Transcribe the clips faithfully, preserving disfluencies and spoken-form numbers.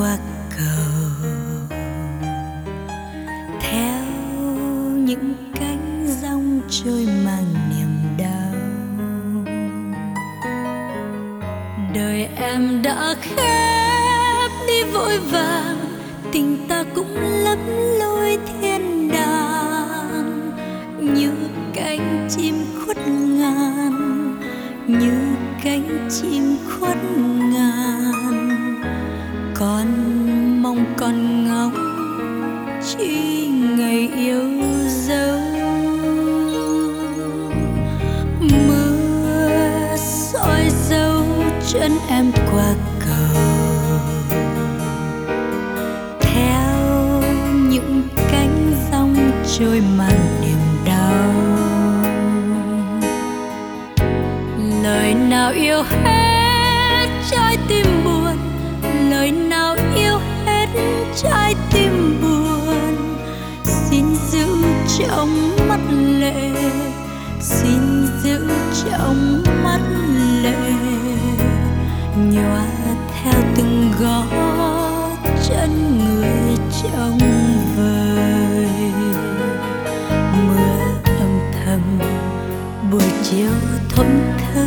qua cầu, theo những cánh dòng trôi mang niềm đau. Đời em đã khép đi vội vàng, tình ta cũng lấp lối thiên đàng. Như cánh chim khuất ngàn, như cánh chim khuất ngàn, con mong con ngóng chỉ ngày yêu dấu. Mưa soi dấu chân em qua cầu, theo những cánh dòng trôi mang niềm đau. Lời nào yêu hết trái tim buồn, lời nào yêu hết trái tim buồn. Xin giữ trong mắt lệ, xin giữ trong mắt lệ, nhòa theo từng gót chân người trong vời. Mưa âm thầm buổi chiều thổn thức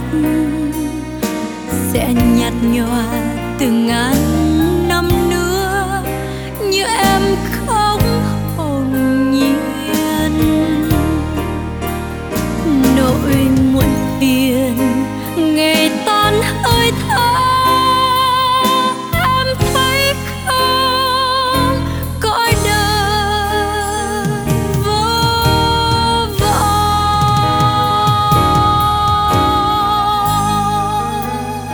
sẽ nhạt nhòa từ ngàn năm nữa. Như em khóc hồn nhiên, nỗi muộn phiền ngày tan hơi thở. Em thấy không, cõi đời vô vọng.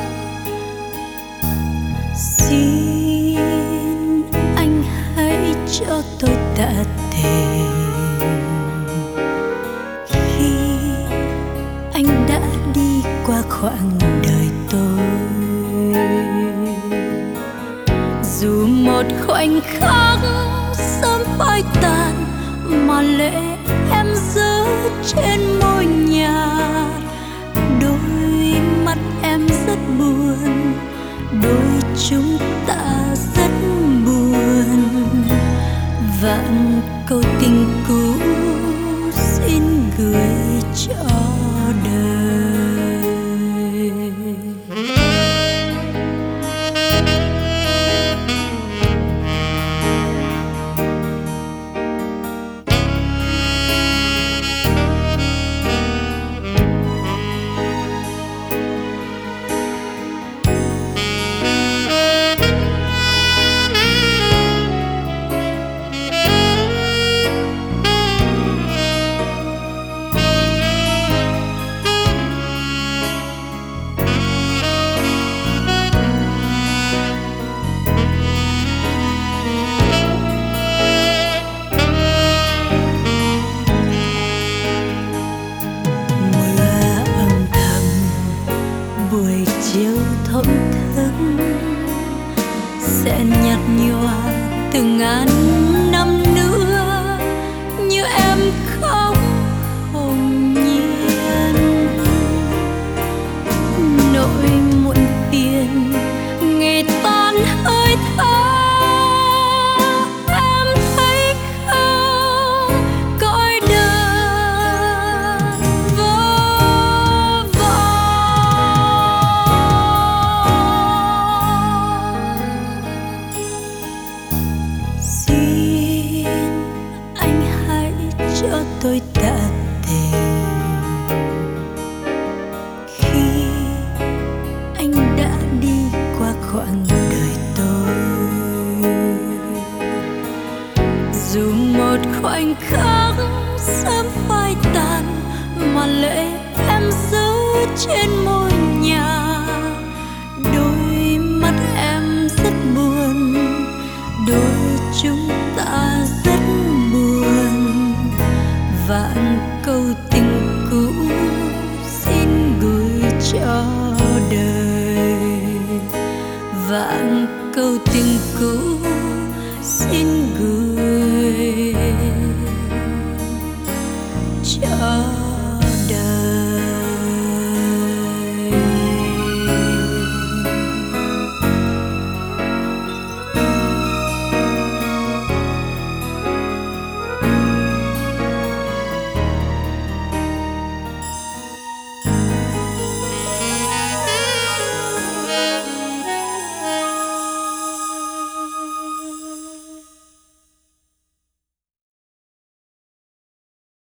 Xin anh hãy cho tôi tạ tình khi anh đã đi qua khoảng đời tôi. Dù một khoảnh khắc sớm phai tàn, mà lệ em rơi trên môi nhạt. Đôi mắt em rất buồn, đôi chúng ta rất buồn. Vạn câu tình cũ xin gửi cho đời. Buổi chiều thổn thức sẽ nhạt nhòa từ ngàn năm nữa. Như em khóc hồn nhiên, nỗi muộn phiền ngày tan hơi thở. Cho tôi tạ tình khi anh đã đi qua khoảng đời tôi. Dù một khoảnh khắc sớm phai tàn, mà lệ em rơi trên môi nhà. Đôi mắt em rất buồn, đôi chúng ta rất